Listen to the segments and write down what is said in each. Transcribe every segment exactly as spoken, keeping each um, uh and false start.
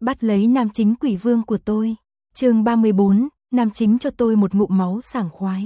Bắt lấy nam chính quỷ vương của tôi. Chương ba mươi bốn, nam chính cho tôi một ngụm máu sảng khoái.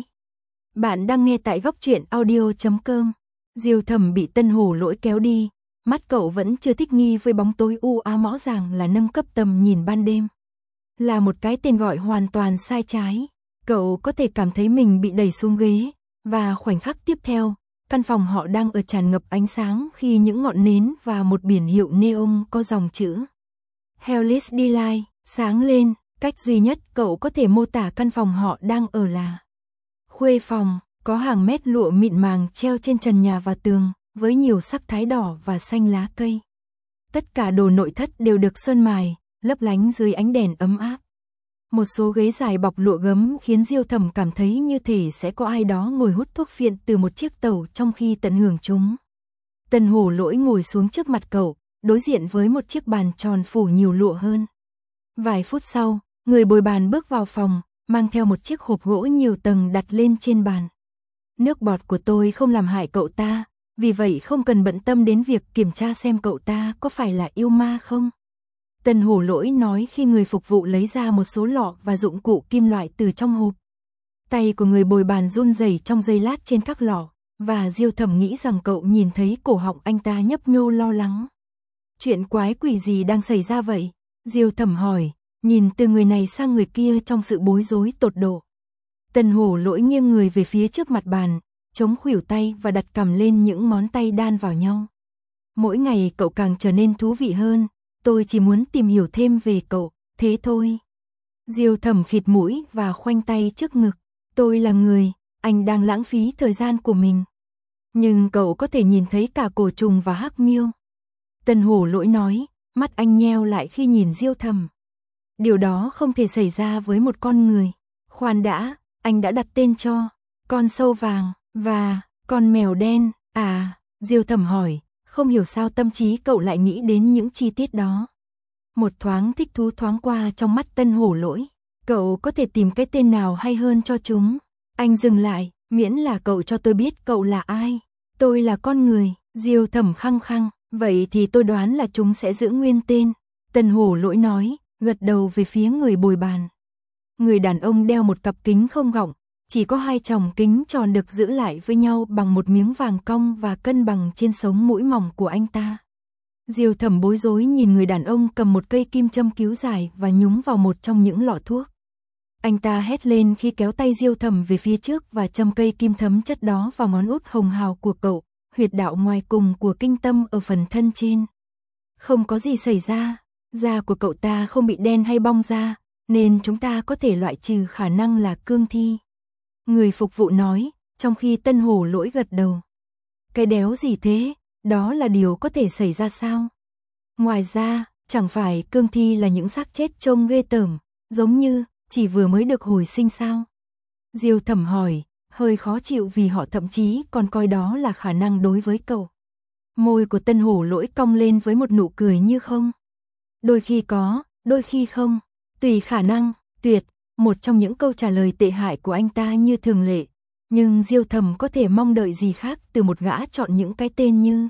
Bạn đang nghe tại góc truyện audio chấm com. Diêu Thẩm bị Tân Hổ Lỗi kéo đi, mắt cậu vẫn chưa thích nghi với bóng tối u ám, rõ ràng là nâng cấp tầm nhìn ban đêm. Là một cái tên gọi hoàn toàn sai trái. Cậu có thể cảm thấy mình bị đẩy xuống ghế, và khoảnh khắc tiếp theo, căn phòng họ đang ở tràn ngập ánh sáng khi những ngọn nến và một biển hiệu neon có dòng chữ Hellish Delight sáng lên. Cách duy nhất cậu có thể mô tả căn phòng họ đang ở là khuê phòng, có hàng mét lụa mịn màng treo trên trần nhà và tường, với nhiều sắc thái đỏ và xanh lá cây. Tất cả đồ nội thất đều được sơn mài, lấp lánh dưới ánh đèn ấm áp. Một số ghế dài bọc lụa gấm khiến Diêu Thẩm cảm thấy như thể sẽ có ai đó ngồi hút thuốc phiện từ một chiếc tàu trong khi tận hưởng chúng. Tân Hổ Lỗi ngồi xuống trước mặt cậu, đối diện với một chiếc bàn tròn phủ nhiều lụa hơn. Vài phút sau, người bồi bàn bước vào phòng, mang theo một chiếc hộp gỗ nhiều tầng đặt lên trên bàn. Nước bọt của tôi không làm hại cậu ta, vì vậy không cần bận tâm đến việc kiểm tra xem cậu ta có phải là yêu ma không. Tân Hổ Lỗi nói khi người phục vụ lấy ra một số lọ và dụng cụ kim loại từ trong hộp. Tay của người bồi bàn run rẩy trong giây lát trên các lọ, và Diêu Thẩm nghĩ rằng cậu nhìn thấy cổ họng anh ta nhấp nhô lo lắng. Chuyện quái quỷ gì đang xảy ra vậy? Diêu Thẩm hỏi, nhìn từ người này sang người kia trong sự bối rối tột độ. Tân Hổ Lỗi nghiêng người về phía trước mặt bàn, chống khuỷu tay và đặt cằm lên những ngón tay đan vào nhau. Mỗi ngày cậu càng trở nên thú vị hơn, tôi chỉ muốn tìm hiểu thêm về cậu, thế thôi. Diêu Thẩm khịt mũi và khoanh tay trước ngực. Tôi là người, anh đang lãng phí thời gian của mình. Nhưng cậu có thể nhìn thấy cả cổ trùng và hắc miêu. Tân Hổ Lỗi nói, mắt anh nheo lại khi nhìn Diêu Thẩm. Điều đó không thể xảy ra với một con người. Khoan đã, anh đã đặt tên cho con sâu vàng và con mèo đen à? Diêu Thẩm hỏi, không hiểu sao tâm trí cậu lại nghĩ đến những chi tiết đó. Một thoáng thích thú thoáng qua trong mắt Tân Hổ Lỗi. Cậu có thể tìm cái tên nào hay hơn cho chúng? Anh dừng lại, miễn là cậu cho tôi biết cậu là ai. Tôi là con người. Diêu Thẩm khăng khăng, vậy thì tôi đoán là chúng sẽ giữ nguyên tên. Tân Hổ Lỗi nói, gật đầu về phía người bồi bàn. Người đàn ông đeo một cặp kính không gọng, chỉ có hai tròng kính tròn được giữ lại với nhau bằng một miếng vàng cong và cân bằng trên sống mũi mỏng của anh ta. Diêu Thẩm bối rối nhìn người đàn ông cầm một cây kim châm cứu dài và nhúng vào một trong những lọ thuốc. Anh ta hét lên khi kéo tay Diêu Thẩm về phía trước và châm cây kim thấm chất đó vào ngón út hồng hào của cậu, huyệt đạo ngoài cùng của kinh tâm ở phần thân trên. Không có gì xảy ra, da của cậu ta không bị đen hay bong ra, nên chúng ta có thể loại trừ khả năng là cương thi. Người phục vụ nói, trong khi Tân Hổ Lỗi gật đầu. Cái đéo gì thế, đó là điều có thể xảy ra sao? Ngoài ra, chẳng phải cương thi là những xác chết trông ghê tởm, giống như chỉ vừa mới được hồi sinh sao? Diêu Thẩm hỏi, hơi khó chịu vì họ thậm chí còn coi đó là khả năng đối với cậu. Môi của Tân Hổ Lỗi cong lên với một nụ cười như không. Đôi khi có, đôi khi không, tùy khả năng, tuyệt, một trong những câu trả lời tệ hại của anh ta như thường lệ. Nhưng Diêu Thẩm có thể mong đợi gì khác từ một gã chọn những cái tên như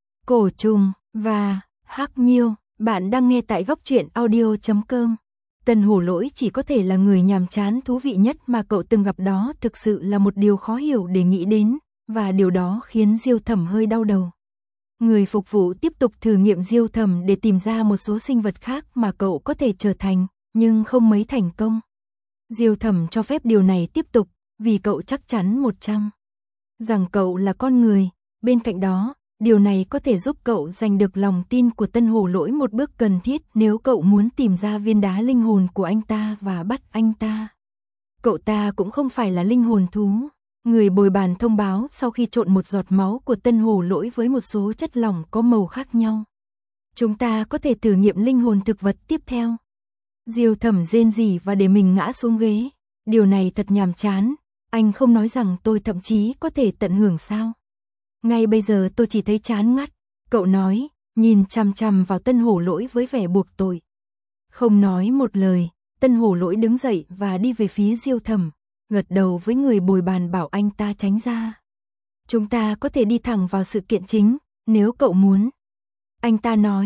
cổ trùng và hắc miêu. Bạn đang nghe tại góc truyện audio chấm com. Tân Hổ Lỗi chỉ có thể là người nhàm chán thú vị nhất mà cậu từng gặp, đó thực sự là một điều khó hiểu để nghĩ đến, và điều đó khiến Diêu Thẩm hơi đau đầu. Người phục vụ tiếp tục thử nghiệm Diêu Thẩm để tìm ra một số sinh vật khác mà cậu có thể trở thành, nhưng không mấy thành công. Diêu Thẩm cho phép điều này tiếp tục, vì cậu chắc chắn một trăm rằng cậu là con người. Bên cạnh đó, điều này có thể giúp cậu giành được lòng tin của Tân Hổ Lỗi, một bước cần thiết nếu cậu muốn tìm ra viên đá linh hồn của anh ta và bắt anh ta. Cậu ta cũng không phải là linh hồn thú. Người bồi bàn thông báo sau khi trộn một giọt máu của Tân Hổ Lỗi với một số chất lỏng có màu khác nhau. Chúng ta có thể thử nghiệm linh hồn thực vật tiếp theo. Diêu Thẩm rên rỉ và để mình ngã xuống ghế. Điều này thật nhàm chán. Anh không nói rằng tôi thậm chí có thể tận hưởng sao? Ngay bây giờ tôi chỉ thấy chán ngắt. Cậu nói, nhìn chằm chằm vào Tân Hổ Lỗi với vẻ buộc tội. Không nói một lời, Tân Hổ Lỗi đứng dậy và đi về phía Diêu Thẩm, gật đầu với người bồi bàn bảo anh ta tránh ra. Chúng ta có thể đi thẳng vào sự kiện chính, nếu cậu muốn. Anh ta nói,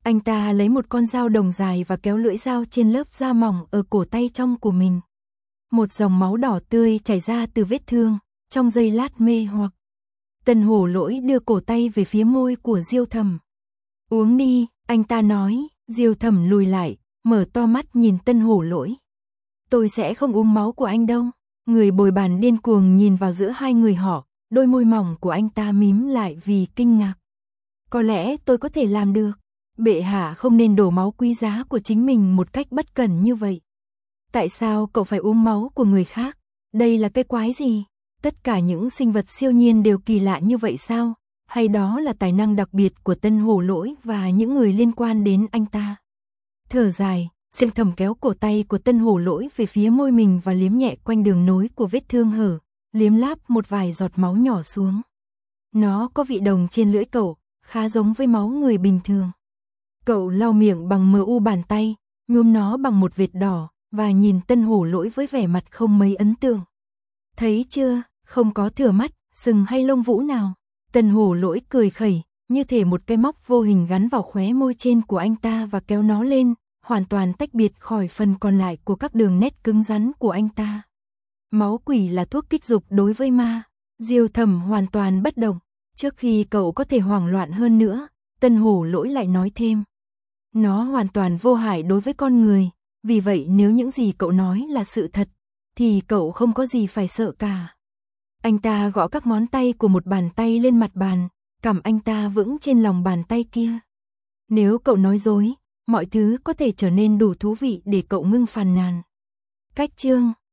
Anh ta lấy một con dao đồng dài và kéo lưỡi dao trên lớp da mỏng ở cổ tay trong của mình. Một dòng máu đỏ tươi chảy ra từ vết thương, trong giây lát mê hoặc. Tân Hổ Lỗi đưa cổ tay về phía môi của Diêu Thẩm. Uống đi, anh ta nói. Diêu Thẩm lùi lại, mở to mắt nhìn Tân Hổ Lỗi. Tôi sẽ không uống máu của anh đâu. Người bồi bàn điên cuồng nhìn vào giữa hai người họ, đôi môi mỏng của anh ta mím lại vì kinh ngạc. Có lẽ tôi có thể làm được. Bệ hạ không nên đổ máu quý giá của chính mình một cách bất cẩn như vậy. Tại sao cậu phải uống máu của người khác? Đây là cái quái gì? Tất cả những sinh vật siêu nhiên đều kỳ lạ như vậy sao? Hay đó là tài năng đặc biệt của Tân Hổ Lỗi và những người liên quan đến anh ta? Thở dài, Diêu Thẩm kéo cổ tay của Tân Hổ Lỗi về phía môi mình và liếm nhẹ quanh đường nối của vết thương hở, liếm láp một vài giọt máu nhỏ xuống. Nó có vị đồng trên lưỡi cậu, khá giống với máu người bình thường. Cậu lau miệng bằng mờ u bàn tay, nhuốm nó bằng một vệt đỏ, và nhìn Tân Hổ Lỗi với vẻ mặt không mấy ấn tượng. Thấy chưa, không có thửa mắt, sừng hay lông vũ nào. Tân Hổ Lỗi cười khẩy, như thể một cái móc vô hình gắn vào khóe môi trên của anh ta và kéo nó lên, hoàn toàn tách biệt khỏi phần còn lại của các đường nét cứng rắn của anh ta. Máu quỷ là thuốc kích dục đối với ma. Diêu Thẩm hoàn toàn bất động. Trước khi cậu có thể hoảng loạn hơn nữa, Tân Hổ Lỗi lại nói thêm. Nó hoàn toàn vô hại đối với con người, vì vậy nếu những gì cậu nói là sự thật, thì cậu không có gì phải sợ cả. Anh ta gõ các ngón tay của một bàn tay lên mặt bàn, cằm anh ta vững trên lòng bàn tay kia. Nếu cậu nói dối, mọi thứ có thể trở nên đủ thú vị để cậu ngưng phàn nàn. Cách chương